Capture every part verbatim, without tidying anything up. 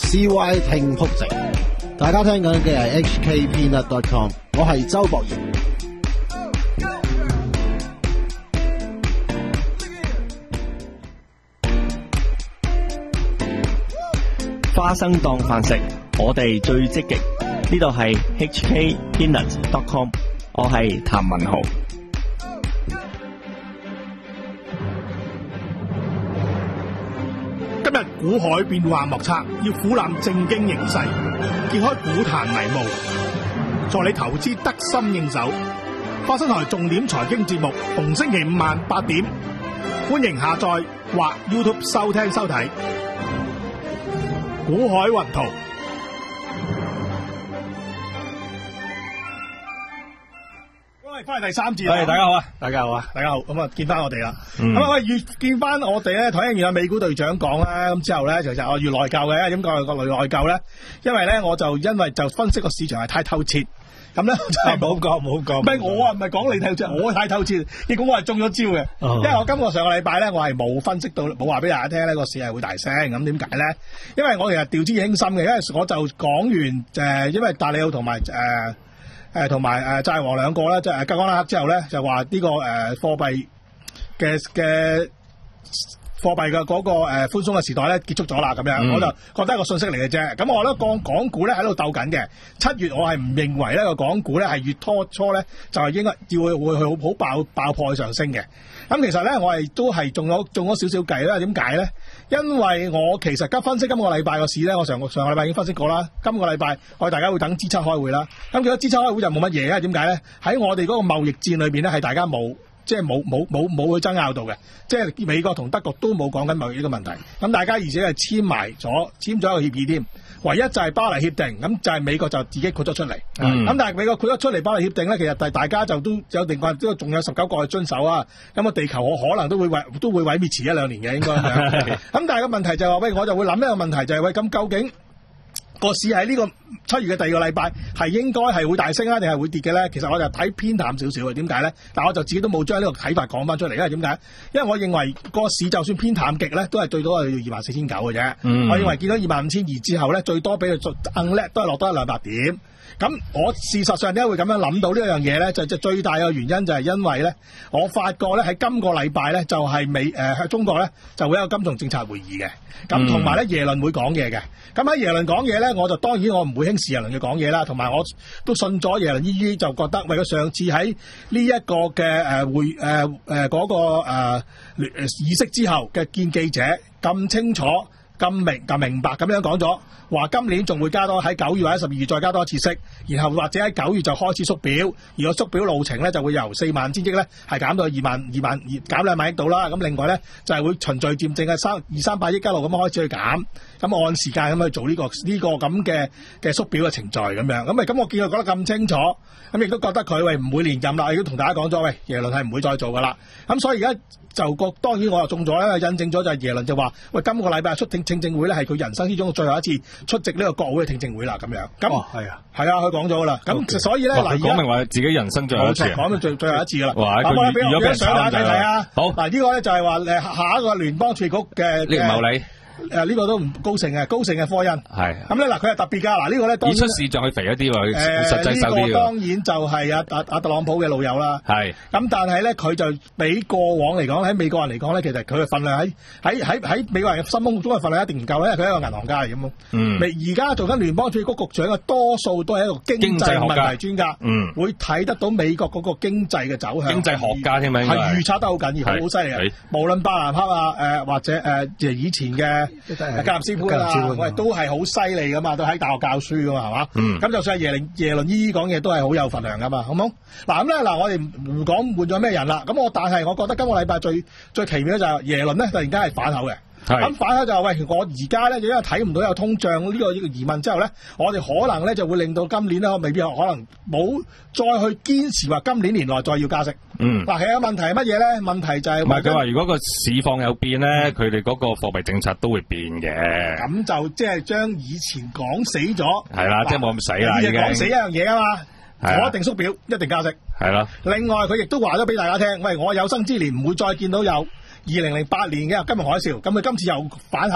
C Y 聽曲直，大家聽緊嘅係 H K Peanut dot com， 我係周博賢。 花生當飯食，我哋最積極。呢度係 H K Peanut dot com， 我係譚文豪。 今日股海變幻莫測，要俯瞰正經形勢，揭開股壇迷霧，助你投資得心應手。花生台重點財經節目，逢星期五晚八點，歡迎下載或 YouTube 收聽收睇。股海雲圖。喂，翻嚟第三節啦。 係，大家好啊， 大家好啊，大家好。咁啊，見翻我哋啦。 嗯咁啊，喂，越見翻我哋咧，睇完阿美股隊長講啦，咁之後咧，其實我越內疚嘅。點解個內內疚咧？因為咧，我就因為就分析個市場係太透徹。咁咧就係冇講冇講，唔係我啊，唔係講你透徹，我太透徹。結果我係中咗招嘅， 哦、 因為我今個上個禮拜咧，我係冇分析到，冇話俾大家聽呢個市係會大升。咁點解咧？因為我其實調之輕心嘅，因為我就講完誒，因為達里奧同埋誒誒同埋誒債王兩個咧，即係吉安拉克之後咧，就話呢、這個誒、呃、貨幣嘅嘅。貨幣嘅嗰個誒寬鬆嘅時代咧結束咗啦，咁樣、嗯、我就覺得一個信息嚟嘅啫。咁我覺得港港股咧喺度鬥緊嘅。七月我係唔認為呢個港股咧係月初初咧就係應該要會會去好好爆爆破上升嘅。咁其實咧我係都係中咗中咗少少計啦。點解咧？因為我其實今分析今個禮拜個市咧，我上個上個禮拜已經分析過啦。今個禮拜我哋大家會等 G 七開會啦。咁其實 G 七開會就冇乜嘢啊？點解咧？喺我哋嗰個貿易戰裏邊咧係大家冇。即係冇冇冇冇去爭拗到嘅，即係美國同德國都冇講緊貿易呢個問題。咁大家而且係簽埋咗簽咗一個協議添，唯一就係巴黎協定，咁就係美國就自己豁咗出嚟。咁、嗯、但係美國豁咗出嚟巴黎協定咧，其實大大家就都有定個，都仲有十九個去遵守啊。咁個地球我可能都會毀都會毀滅遲一兩年嘅應該。咁但係個問題就係話，喂，我就會諗一個問題就係、是、喂，咁究竟個市喺呢個七月嘅第二個禮拜係應該係會大升啊，定係會跌嘅咧？其實我就睇偏淡少少嘅。點解咧？但我就自己都冇將呢個睇法講翻出嚟。因為點解？因為我認為個市就算偏淡極咧，都係最多係二萬四千九嘅啫。我認為見到二萬五千二之後咧，最多俾佢硬叻都係落多一兩百點。咁我事實上點解會咁樣諗到呢樣嘢咧？就就最大嘅原因就係因為咧，我發覺咧喺今個禮拜咧就係美誒喺、呃、中國咧就會有金融政策會議嘅。咁同埋咧耶倫會講嘢嘅。咁喺耶倫講嘢咧，我就當然我唔會輕視耶倫嘅講嘢啦。同埋我都信咗耶倫依依，就覺得為咗上次喺呢一個嘅誒會誒誒嗰個誒、呃、議息之後嘅見記者咁清楚。咁明咁明白咁樣講咗，話今年仲會加多喺九月或者十二月再加多一次息，然後或者喺九月就開始縮表，而個縮表路程咧就會由四萬千億咧係減到二萬二萬減兩萬億度啦。咁另外咧就係、是、會循序漸進嘅三二三百億一路咁開始去減，咁按時間咁去做呢、這個呢、這個咁嘅嘅縮表嘅程序咁樣。咁咪咁我見佢講得咁清楚，咁亦都覺得佢喂唔會連任啦。亦都同大家講咗，喂耶倫係唔會再做噶啦。咁所以而家就個當然我又中咗啦，印證咗就係耶倫就話喂今個禮拜出聽聽證會咧係佢人生之中嘅最後一次出席呢個國會嘅聽證會啦咁樣。咁係啊係啊，佢講咗噶啦。咁、okay. 所以咧嗱，講明話自己人生最後一次， 講到最最後一次噶啦。 哇！ 咁我俾我俾相大家睇睇啊。好嗱，呢個咧就係話誒下一個聯邦儲局嘅呢個茂利。 誒、呃、呢、這個都唔高盛嘅，高盛嘅科恩係咁咧嗱，佢係特別㗎嗱，呢、這個咧當然以出市仲去肥一啲喎， 誒實際手啲、這個、 呢個當然就係阿阿阿特朗普嘅老友啦，係咁，但係咧佢就比過往嚟講喺美國人嚟講咧，其實佢嘅份量喺喺喺喺美國人嘅心目中嘅份量一定唔夠啦，因為佢係一個銀行家嚟咁咯。嗯，而家做緊聯邦儲局局長嘅多數都係一個經濟問題專家，嗯，會睇得到美國嗰個經濟嘅走向， 經濟學家添啊， 係預測得好緊要，好犀利啊！無論伯南克啊，誒、呃、或者誒、呃、以前嘅格林斯潘啦，喂都係好犀利噶嘛，都喺大學教書噶嘛，係嘛？咁、嗯、就算係耶倫耶倫依依講嘢都係好有份量噶嘛，好冇？嗱咁咧嗱，我哋唔講換咗咩人啦，咁我但係我覺得今個禮拜最最奇妙就係耶倫咧突然間係反口嘅。咁反口就話喂，我而家咧因為睇唔到有通脹呢個呢個疑問之後咧，我哋可能咧就會令到今年咧未必可能冇再去堅持話今年年內再要加息。嗯，嗱，其實問題係乜嘢咧？問題就係唔係佢話如果個市況有變咧，佢哋嗰個貨幣政策都會變嘅。咁就即係將以前講死咗，係啦，即係冇咁死啦。啲嘢講死一樣嘢啊嘛，我一定縮表，一定加息。係啦。另外佢亦都話咗俾大家聽，喂，我有生之年唔會再見到有二零零八年嘅金融海嘯，咁佢今次又反口，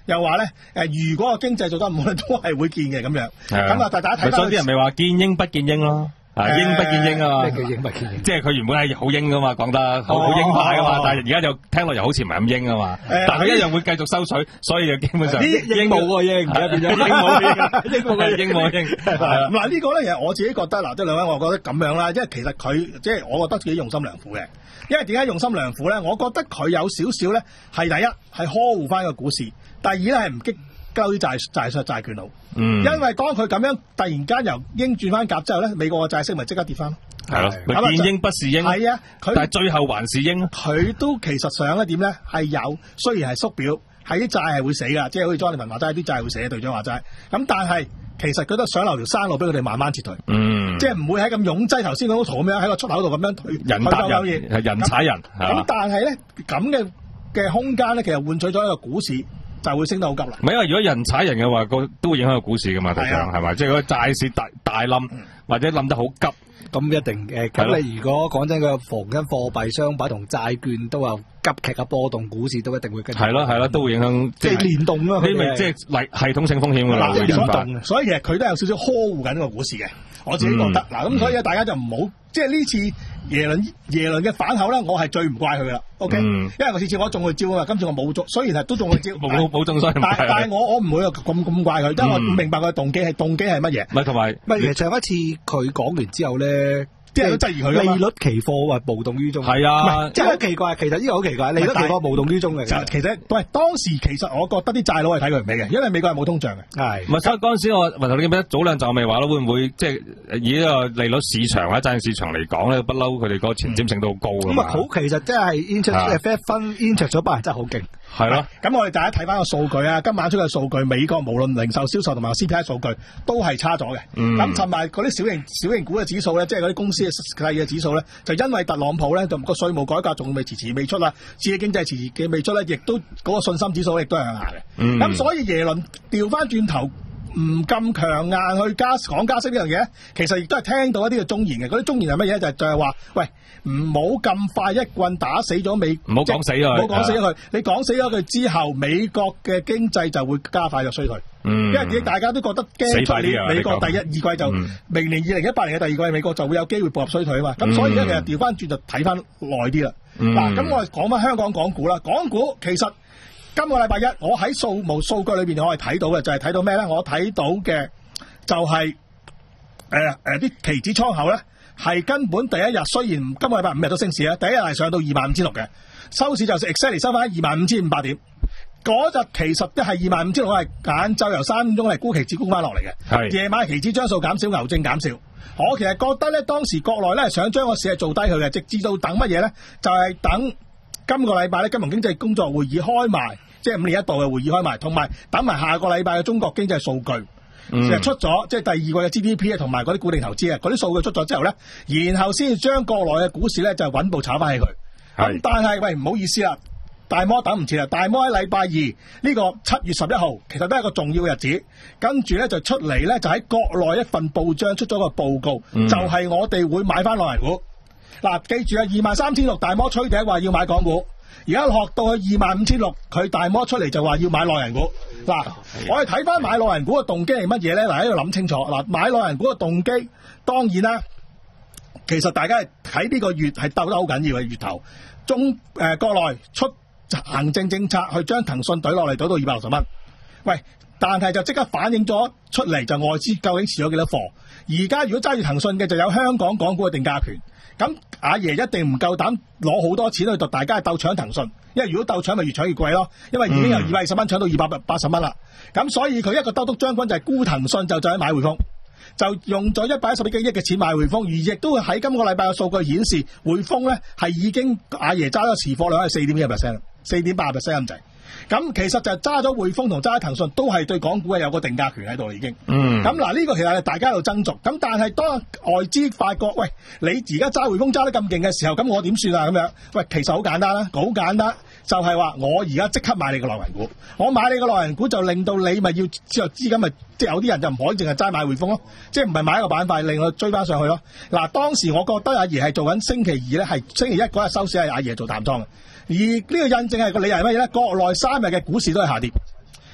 又話咧誒，如果個經濟做得唔好咧，都係會見嘅咁樣。咁啊，大家睇翻。 所以啲人咪話見鷹不見鷹咯。啊，鷹不見鷹啊嘛， 咩叫鷹不見鷹？ 即係佢原本係好鷹噶嘛，講得好好鷹派噶嘛，但係而家就聽落又好似唔係咁鷹啊嘛，但係佢一樣會繼續收取，所以就基本上鷹冇個鷹，而家變咗鷹冇鷹，鷹冇個鷹冇鷹。 嗱呢個咧，其實我自己覺得嗱，即係兩位，我覺得咁樣啦，因為其實佢即係我覺得自己用心良苦嘅，因為點解用心良苦咧？我覺得佢有少少咧係第一係呵護翻個股市，第二咧係唔激交啲債債債債券佬，嗯，因為當佢咁樣突然間由鷹轉翻鴿之後咧，美國嘅債息咪即刻跌翻咯， 係咯，佢見鷹不是鷹， 係啊， 但係最後還是鷹， 佢都其實上一點咧係有，雖然係縮表，係啲債係會死噶，即係好似莊利文話齋，啲債會死嘅，隊長話齋，咁但係其實佢都想留條生路俾佢哋慢慢撤退，嗯，即係唔會喺咁擁擠頭先嗰幅圖咁樣喺個出口度咁樣退， 人打人，係人踩人， 咁但係咧咁嘅嘅空間咧，其實換取咗一個股市。就會升得好急啦。 唔係因為如果人踩人嘅話，個都會影響個股市噶嘛，頭上係咪？即係嗰個債市大大冧，或者冧得好急， 咁一定誒。咁你如果講真，個逢緊貨幣、商品同債券都有急劇嘅波動，股市都一定會跟住。 係咯係咯，都會影響， 即係聯動咯。 啊呢咪即係系統性風險㗎啦，會聯動。所以其實佢都有少少呵護緊個股市嘅，我自己覺得。嗱咁、嗯、所以咧，大家就唔好即係呢次耶倫耶倫嘅反口咧，我係最唔怪佢啦。O、okay? K，、嗯、因為我次次我中佢招啊嘛，今次我冇中，雖然係都中佢招， 冇冇中，所以唔怪。 但但係我我唔會咁咁怪佢，因為我明白佢嘅動機係動機係乜嘢。 唔係同埋， 唔係其實上一次佢講完之後咧。 即係都質疑佢利率期貨話無動於衷， 係啊， 即係好奇怪。其實呢個好奇怪，利率期貨無動於衷嘅。 其實喂，當時其實我覺得啲債佬係睇佢唔起嘅，因為美國係冇通脹嘅。 係，唔係所以嗰陣時我問頭你記唔記得早兩集我咪話咯，會唔會即係以呢個利率市場或者債券市場嚟講咧，不嬲佢哋個前瞻性都好高㗎嘛。 咁啊好，其實真係 interest Fed fund interest 咗班人真係好勁。 係咯， 咁我哋大家睇翻個數據啊，今晚出嘅數據，美國無論零售銷售同埋 C P I 數據都係差咗嘅。咁同埋嗰啲小型小型股嘅指數咧，即係嗰啲公司嘅細嘅指數咧，就因為特朗普咧，就個稅務改革仲未遲遲未出啦，刺激經濟遲遲嘅未出咧，亦都嗰個信心指數亦都係向下嘅。咁、嗯、所以耶倫調翻轉頭唔咁強硬去加講加息呢樣嘢，其實亦都係聽到一啲嘅忠言嘅。嗰啲忠言係乜嘢？就係、就係、係、話，喂，唔好咁快一棍打死咗美， 唔好講死佢， 唔好講死咗佢。你講死咗佢之後，美國嘅經濟就會加快咗衰退。嗯，因為大家都覺得驚出年美國第一二季就、嗯、明年二零一八年嘅第二季，美國就會有機會步入衰退啊嘛。咁、嗯、所以咧，其實調翻轉就睇翻耐啲啦。嗱、嗯，咁我哋講翻香港港股啦。港股其實今個禮拜一，我喺數目數據裏邊我係睇到嘅，就係、是、睇到咩咧？我睇到嘅就係誒誒啲期指倉口咧，係根本第一日雖然今個禮拜五日都升市啦，第一日係上到二萬五千六嘅，收市就係 exactly 收翻喺二萬五千五百點。嗰日其實都係二萬五千六，係晏晝由三點鐘係沽期指沽翻落嚟嘅，夜晚期指張數減少，牛證減少。我其實覺得咧，當時國內咧想將個市係做低佢嘅，直至到等乜嘢咧？就係、是、等今個禮拜咧金融經濟工作會議開埋，即係五年一度嘅會議開埋，同埋等埋下個禮拜嘅中國經濟數據，其實、嗯、出咗，即係第二季嘅 G D P 啊，同埋嗰啲固定投資啊，嗰啲數據出咗之後咧，然後先至將國內嘅股市咧就穩步炒翻起佢。咁但係喂，唔好意思啦。大摩等唔切啦，大摩喺禮拜二呢、這個七月十一號，其實都係一個重要嘅日子。跟住咧就出嚟咧，就喺國內一份報章出咗個報告，嗯、就係、是、我哋會買翻內銀股。嗱，記住啊，二萬三千六大摩吹笛話要買港股，而家落到去二萬五千六，佢大摩出嚟就話要買內銀股。嗱，我哋睇翻買內銀股嘅動機係乜嘢咧？嗱，喺度諗清楚。嗱，買內銀股嘅動機，當然啦，其實大家喺呢個月係鬥得好緊要嘅月頭，中誒、呃、國內出行政政策去將騰訊懟落嚟，懟到二百六十蚊。喂，但係就即刻反映咗出嚟，就外資究竟持咗幾多貨？而家如果揸住騰訊嘅，就有香港港股嘅定價權。咁阿爺一定唔夠膽攞好多錢去度，大家鬥搶騰訊，因為如果鬥搶咪越搶越貴咯。因為已經由二百二十蚊搶到二百八十蚊啦。咁所以佢一個兜督將軍就係沽騰訊，就再買匯豐，就用咗一百一十幾億嘅錢買匯豐，而亦都喺今個禮拜嘅數據顯示，匯豐咧係已經阿爺揸咗持貨量係四點一 percent。四點八 percent 咁滯，咁其實就揸咗匯豐同揸騰訊都係對港股係有個定價權喺度已經。嗯。咁嗱呢個其實係大家喺度爭逐，咁但係當外資發覺，喂，你而家揸匯豐揸得咁勁嘅時候，咁我點算啊？咁樣，喂，其實好簡單啦，好簡單，就係、是、話我而家即刻買你個內銀股，我買你個內銀股就令到你咪要之後資金咪，即係有啲人就唔可以淨係齋買匯豐咯，即係唔係買一個板塊令我追翻上去咯。嗱，當時我覺得阿爺係做緊星期二咧，係星期一嗰日收市係阿爺做淡倉嘅。而呢個印證係個理由係乜嘢咧？國內三日嘅股市都係下跌，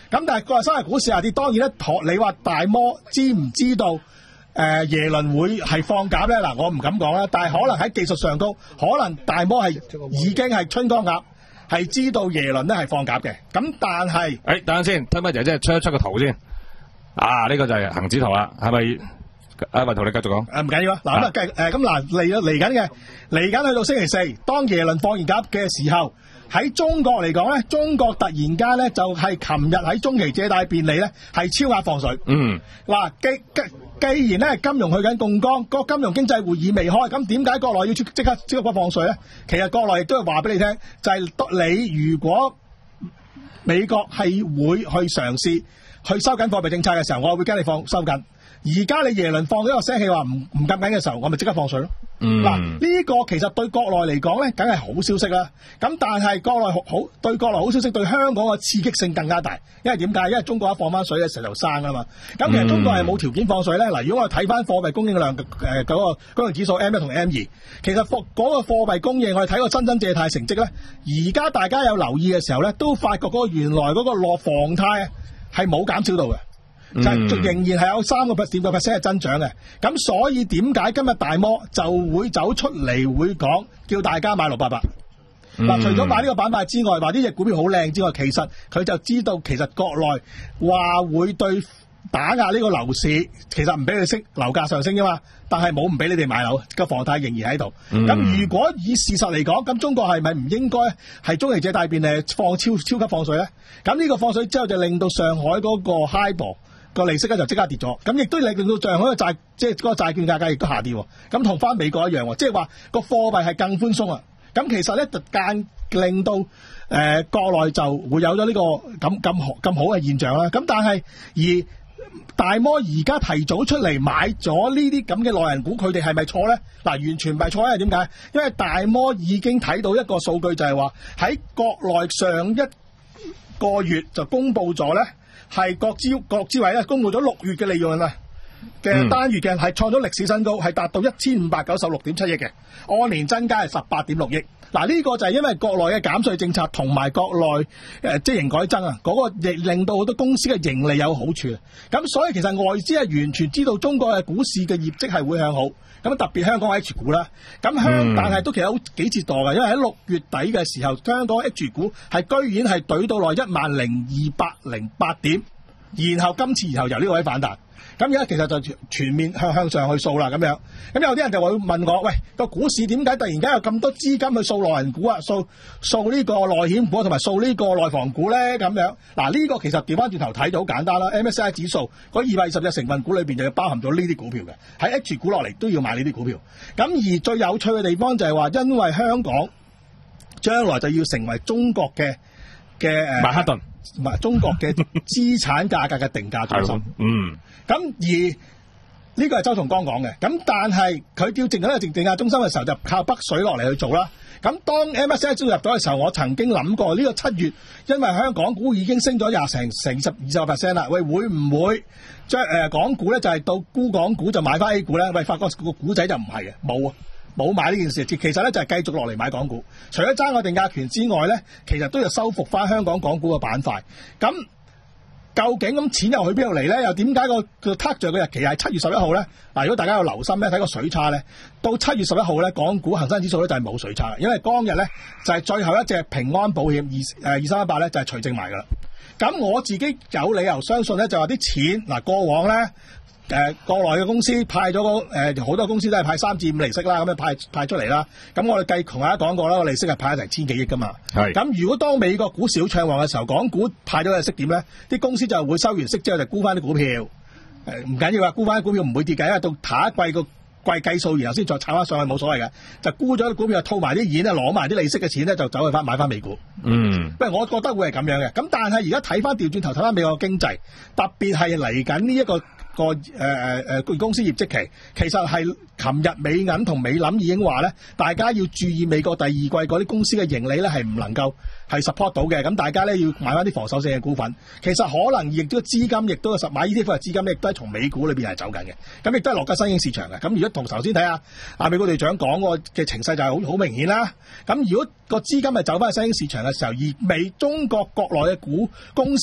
咁但係國內三大股市下跌，當然咧，學你話大摩知唔知道誒、呃、耶倫會係放鴿咧？嗱，我唔敢講啦，但係可能喺技術上高，可能大摩係已經係春江鴨，係知道耶倫咧係放鴿嘅。咁但係，誒、 欸，等陣先，推乜姐姐出一出個圖先。啊，呢、這個就係恒指圖啦，係咪？阿雲圖你繼續講。誒，唔緊要啊。嗱咁啊，繼誒咁嗱嚟嚟緊嘅嚟緊去到星期四，當耶倫放完鴿嘅時候，喺中國嚟講咧，中國突然間咧就係琴日喺中期借貸便利咧係超額放水。嗯。嗱，既既既然咧金融去緊槓桿，個金融經濟會議未開，咁點解國內要即即刻即刻放水咧？其實國內亦都係話俾你聽，就係、是、你如果美國係會去嘗試去收緊貨幣政策嘅時候，我會跟你放收緊。而家你耶倫放咗個聲氣話唔唔夾緊嘅時候，我咪即刻放水咯。嗱、嗯，呢、這個其實對國內嚟講咧，梗係好消息啦。咁但係國內好好對國內好消息，對香港嘅刺激性更加大。因為點解？因為中國一放翻水嘅時候就生啊嘛。咁其實中國係冇條件放水咧。嗱，如果我睇翻貨幣供應量誒嗰、呃那個嗰、那個指數 M 一同 M 二，其實貨嗰個貨幣供應我哋睇個新增借貸成績咧，而家大家有留意嘅時候咧，都發覺嗰個原來嗰個落房貸係冇減少到嘅。就係仍然係有三個 percent 個 percent 係增長嘅，咁所以點解今日大摩就會走出嚟會講叫大家買六八八？嗱、嗯，除咗買呢個板塊之外，話呢隻股票好靚之外，其實佢就知道其實國內話會對打壓呢個樓市，其實唔俾佢升樓價上升啫嘛，但係冇唔俾你哋買樓，個房貸仍然喺度。咁、嗯、如果以事實嚟講，咁中國係咪唔應該係中期借貸便利放超超級放水咧？咁呢個放水之後就令到上海嗰個 HIBOR個利息咧就即刻跌咗，咁亦都令到上海嘅債即係嗰個債券價格亦都下跌，咁同翻美國一樣，即係話個貨幣係更寬鬆啊！咁其實咧就間令到誒、呃、國內就會有咗呢、這個咁咁好咁好嘅現象啦。咁但係而大摩而家提早出嚟買咗呢啲咁嘅內銀股，佢哋係咪錯咧？嗱，完全唔係錯，因為點解？因為大摩已經睇到一個數據，就係話喺國內上一個月就公布咗咧。係國資國資委咧公布咗六月嘅利潤啊嘅單月嘅係創咗歷史新高，係達到一千五百九十六點七億嘅，按年增加係十八點六億。嗱，呢個就係因為國內嘅減稅政策同埋國內誒即係營改增啊，嗰、那個亦令到好多公司嘅盈利有好處。咁所以其實外資係完全知道中國嘅股市嘅業績係會向好。咁特別香港 H 股啦，咁香、嗯、但係都其實好幾折墮嘅，因為喺六月底嘅時候，香港 H 股係居然係懟到落一萬零二百零八點，然後今次然後由呢個位反彈。咁而家其實就全面向向上去掃啦，咁樣。咁有啲人就會問我，喂，個股市點解突然間有咁多資金去掃內銀股啊？掃掃呢個內險股同埋掃呢個內房股咧？咁樣嗱，呢個其實調翻轉頭睇就好簡單啦。M S C I 指數嗰二百二十隻成分股裏邊就要包含咗呢啲股票嘅，喺 H 股落嚟都要買呢啲股票。咁而最有趣嘅地方就係話，因為香港將來就要成為中國嘅嘅誒曼哈頓。 唔係中國嘅資產價格嘅定價中心， 嗯， 咁而呢個係周松崗講嘅，咁但係佢調整咗個定定價中心嘅時候，就靠北水落嚟去做啦。咁當 M S C I 招入咗嘅時候，我曾經諗過呢個七月，因為香港股已經升咗廿成成十二十個 percent 啦，喂，會唔會將誒港股咧就係到沽港股就買翻 A 股咧？喂，發覺個股仔就唔係嘅，冇啊。冇買呢件事，其實咧就係繼續落嚟買港股。除咗爭個定價權之外咧，其實都要收復翻香港港股嘅板塊。咁究竟咁錢又去邊度嚟咧？又點解個個 target 嘅日期係七月十一號咧？嗱，如果大家有留心咧，睇個水差咧，到七月十一號咧，港股恒生指數咧就係冇水差，因為當日咧就係最後一隻平安保險二誒二三一八咧就係除淨埋噶啦。咁我自己有理由相信咧，就話啲錢嗱過往咧。誒、呃、國內嘅公司派咗個誒好多公司都係派三至五厘息啦，咁樣派派出嚟啦。咁我哋計同大家講過啦，個利息係派咗成千幾億噶嘛。係。咁如果當美國股市好暢旺嘅時候，港股派咗嘅息點咧，啲公司就會收完息之後就沽翻啲股票。誒唔緊要啊，沽翻啲股票唔會跌嘅，因為到下一季個季計數，然後先再炒翻上去冇所謂嘅。就沽咗啲股票，套埋啲錢咧，攞埋啲利息嘅錢咧，就走去翻買翻美股。嗯。不過我覺得會係咁樣嘅。咁但係而家睇翻調轉頭睇翻美國經濟，特別係嚟緊呢一個。個誒誒誒公司業績期，其實係琴日美銀同美林已經話咧，大家要注意美國第二季嗰啲公司嘅盈利咧係唔能夠係 support 到嘅，咁大家咧要買翻啲防守性嘅股份。其實可能亦都資金亦都實買 E T F 嘅資金亦都係從美股裏邊係走緊嘅，咁亦都係落緊新興市場嘅。咁如果同頭先睇下阿美國隊長講個嘅情勢就係好好明顯啦。咁如果個資金係走翻去新興市場嘅時候，而美中國國內嘅股公司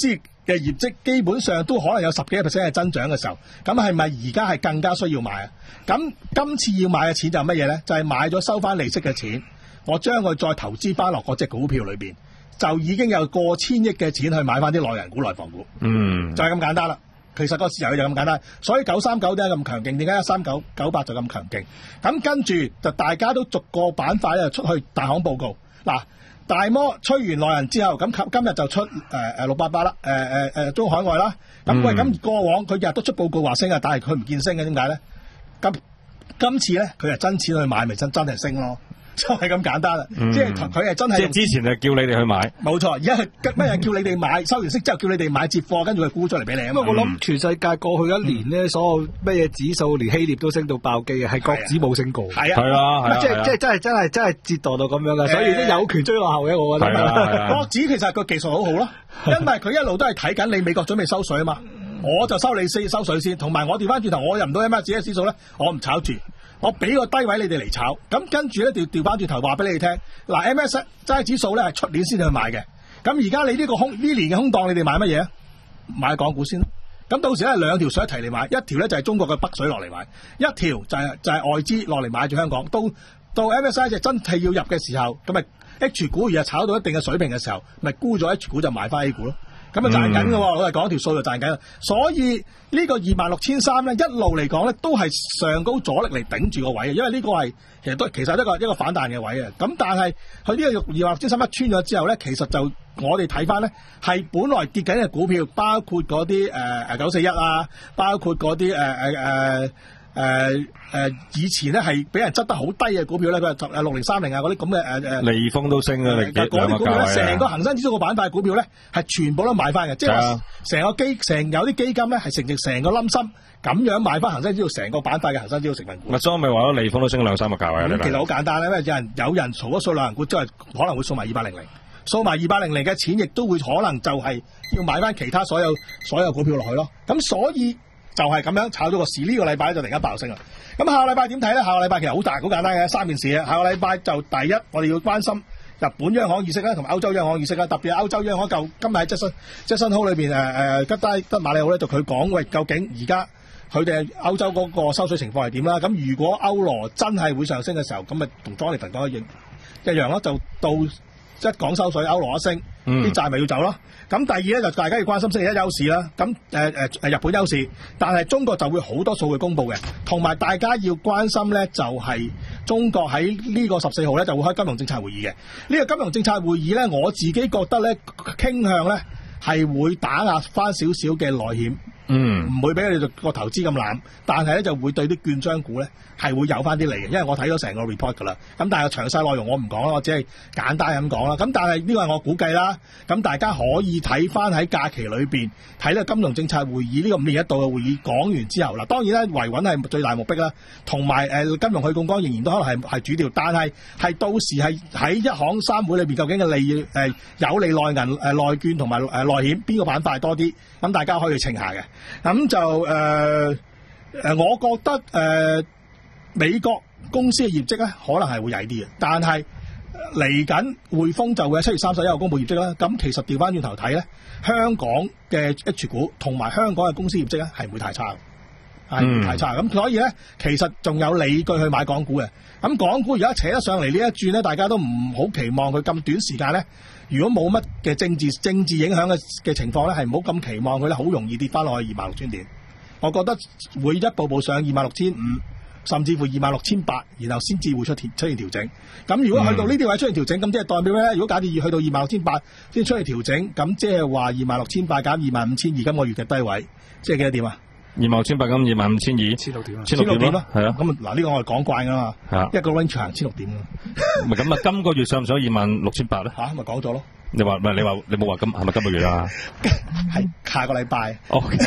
嘅業績基本上都可能有十幾個 percent 嘅增長嘅時候，咁係咪而家係更加需要買啊？咁今次要買嘅錢就係乜嘢咧？就係、是、買咗收翻利息嘅錢，我將佢再投資翻落嗰隻股票裏邊，就已經有過千億嘅錢去買翻啲內銀股、內房股， 嗯， 就係咁簡單啦。其實個市場就咁簡單，所以九三九點解咁強勁？點解一三九九八就咁強勁？咁跟住就大家都逐個板塊咧出去大行報告。嗱，大摩吹完內銀之後，咁今今日就出誒誒六八八啦，誒誒誒中海外啦。咁喂，咁過往佢日日都出報告話升啊，但係佢唔見升嘅，點解咧？咁今次咧，佢係真錢去買，咪真真係升咯。就係咁簡單啦，嗯、即係佢係真係。即係之前就叫你哋去買， 冇錯。而家係乜嘢叫你哋買？收完息之後叫你哋買接貨，跟住佢沽出嚟俾你。 因為我諗全世界過去一年咧，嗯、所有乜嘢指數，連希臘都升到爆機嘅，係國指冇升過。 係啊， 係啊， 即係即係真係真係真係折墮到咁樣嘅，所以都有權追落後嘅，我覺得。 係國指其實個技術好好咯，因為佢一路都係睇緊你美國準備收水啊嘛，我就收你先收水先，同埋我調翻轉頭，我入唔到 M S 指數咧，我唔炒住。我俾個低位你哋嚟炒，咁跟住咧調調翻轉頭話俾你哋聽，嗱 M S 齋指數咧係出年先去買嘅，咁而家你呢個空呢年嘅空檔，你哋買乜嘢啊？買港股先，咁到時咧兩條水一齊嚟買，一條咧就係中國嘅北水落嚟買，一條就係就係外資落嚟買住香港，到到 M S 就真係要入嘅時候，咁咪 H 股而家炒到一定嘅水平嘅時候，咪沽咗 H 股就買翻 A 股咯。咁啊賺緊嘅喎，我係講條數就賺緊啦。所以呢個二萬六千三咧，一路嚟講咧都係上高阻力嚟頂住個位嘅，因為呢個係其實都其實一個一個反彈嘅位啊。咁但係佢呢個二萬六千三一穿咗之後咧，其實就我哋睇翻咧係本來跌緊嘅股票，包括嗰啲誒誒九四一啊，包括嗰啲誒誒誒。誒誒、呃，以前咧係俾人執得好低嘅股票咧，佢係六零三零啊嗰啲咁嘅誒誒， 利豐都升啊，你嗰啲股票咧，成個恒生指數個板塊股票咧係全部都買翻嘅，即係成個基成有啲基金咧係成成成個冧心咁樣買翻恒生指數成個板塊嘅恒生指數成分股。 咪所以咪話咗利豐都升兩三個價位啊！ 咁其實好簡單咧，因為有人有人掃咗數兩銀股，即係可能會掃埋二八零零，掃埋二八零零嘅錢，亦都會可能就係要買翻其他所有所有股票落去咯。咁所以。就係咁樣炒咗個市，呢、這個禮拜就突然間爆升啦。咁下個禮拜點睇咧？下個禮拜其實好大好簡單嘅三件事啊。下個禮拜就第一，我哋要關心日本央行議息啦，同埋歐洲央行議息啦。特別係歐洲央行就今日喺質詢質詢號裏邊誒誒吉低德馬里奧咧，就佢講喂，究竟而家佢哋歐洲嗰個收水情況係點啦？咁如果歐羅真係會上升嘅時候，咁咪同 Jonathan 講一樣一樣咯，就到一講收水，歐羅一升，啲、嗯、債咪要走咯。咁第二咧就大家要關心星期一休市啦，咁誒誒誒日本休市，但係中國就會好多數據公佈嘅，同埋大家要關心咧就係、是、中國喺呢個十四號咧就會開金融政策會議嘅。呢、這個金融政策會議咧，我自己覺得咧傾向咧係會打壓翻少少嘅內險，嗯，唔會俾佢哋個投資咁濫，但係咧就會對啲券商股咧係會有翻啲利嘅，因為我睇咗成個 report 㗎啦。咁但係詳細內容我唔講啦，我只係簡單咁講啦。咁但係呢個係我估計啦。咁大家可以睇翻喺假期裏邊睇呢個金融政策會議呢、這個五年一度嘅會議講完之後，嗱當然咧維穩係最大目的啦，同埋誒金融去槓桿仍然都可能係係主調，但係係到時係喺一行三會裏邊究竟嘅利誒、呃、有利內銀誒內券同埋誒內險邊個板塊多啲？咁大家可以稱下嘅。咁就誒誒、呃，我覺得誒、呃、美國公司嘅業績咧，可能係會曳啲嘅，但係嚟緊匯豐就會喺七月三十一號公布業績啦。咁其實調翻轉頭睇咧，香港嘅 H 股同埋香港嘅公司業績咧係唔會太差，係唔會太差。咁、嗯、所以咧，其實仲有理據去買港股嘅。咁港股而家扯得上嚟呢一轉咧，大家都唔好期望佢咁短時間咧。如果冇乜嘅政治政治影響嘅嘅情況咧，係唔好咁期望佢咧，好容易跌翻落去二萬六千點。我覺得會一步步上二萬六千五，甚至乎二萬六千八，然後先至會出現出現調整。咁如果去到呢啲位出現調整，咁即係代表咩咧？如果假設要去到二萬六千八先出現調整，咁即係話二萬六千八減二萬五千二今個月嘅低位，即係幾多點啊？二萬六千八咁二萬五千二，千六點啊，千六點咯，係啊。咁嗱呢個我係講慣噶嘛，一個 range 行千六點咯。 咪咁啊？今個月上唔上二萬六千八咧？ 吓，咪講咗咯。 你話唔係你話你冇話今係咪今個月啊？ 係下個禮拜。 OK，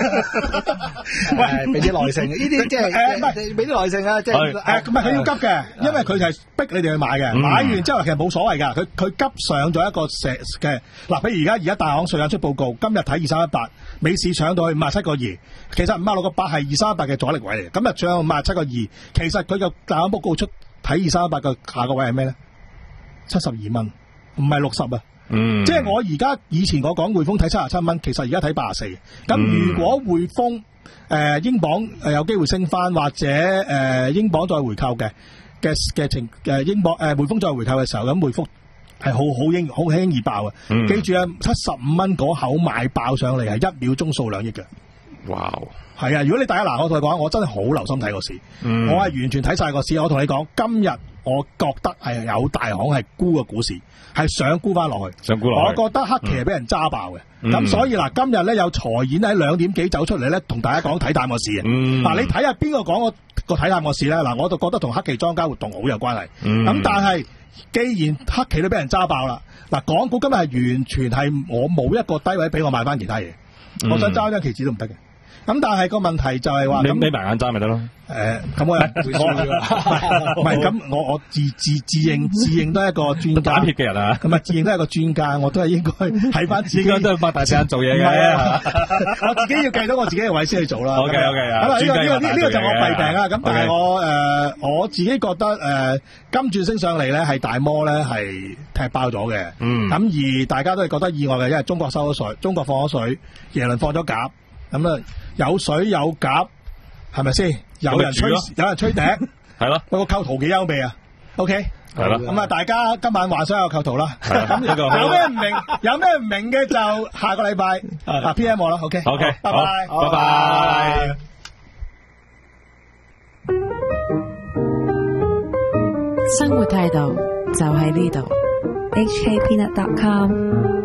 喂，俾啲耐性，呢啲即係誒，唔係俾啲耐性啊，即係誒， 唔係佢要急嘅，因為佢係逼你哋去買嘅，買完之後其實冇所謂噶，佢佢急上咗一個石嘅嗱，譬如而家而家大行瑞銀出報告，今日睇二三一八，美市搶到去五十七個二，其實五十六個八係二三一八嘅阻力位嚟，今日搶五十七個二，其實佢嘅大行報告出睇二三一八嘅下個位係咩咧？七十二蚊。唔係六十啊， 嗯， 即係我而家以前我講匯豐睇七十七蚊，其實而家睇八十四。咁如果匯豐誒英鎊誒有機會升翻，或者誒、呃、英鎊再回購嘅嘅嘅情誒英鎊誒匯豐再回購嘅時候，咁匯豐係好好輕好輕易爆嘅。 嗯、 記住啊，七十五蚊嗰口買爆上嚟係一秒鐘數兩億嘅。 哇！ 係啊，如果你第一嗱，我同你講，我真係好留心睇個市， 嗯、 我係完全睇晒個市。我同你講，今日我覺得係有大行係沽個股市，係想沽翻落去， 想沽落去。 我覺得黑期係俾人揸爆嘅。咁、 嗯、 所以嗱，今日咧有財演喺兩點幾走出嚟咧，同大家講睇淡個市嘅。嗱、嗯，你睇下邊個講個個睇淡個市咧？嗱，我就覺得同黑期莊家活動好有關係。咁、嗯、但係既然黑期都俾人揸爆啦，嗱，港股今日係完全係我冇一個低位俾我買翻其他嘢。嗯、我想揸張期指都唔得嘅。咁但係個問題就係話， 你眯埋眼揸咪得咯？ 誒，咁我又會輸㗎，唔係咁，我我自自自認自認都係一個專家， 打鐵嘅人啊， 咁啊自認都係一個專家，我都係應該喺翻自己， 應該都係擘大隻眼做嘢嘅。 我自己要計到我自己嘅位先去做啦。 OK OK 啊， 咁啊呢個呢個呢個就我弊病啦。咁但係我誒我自己覺得誒今轉升上嚟咧係大摩咧係踢爆咗嘅。嗯。咁而大家都係覺得意外嘅，因為中國收咗水，中國放咗水，耶倫放咗鴿。咁啊，有水有鴿，係咪先？有人吹，有人吹笛， 係咯。 個構圖幾優美啊 ！OK， 係咯。 咁啊，大家今晚幻想有構圖啦。咁有咩唔明，有咩唔明嘅就下個禮拜啊 P M 我啦。OK，OK，拜拜， 拜拜。 生活態度就喺呢度。H K Peanut dot com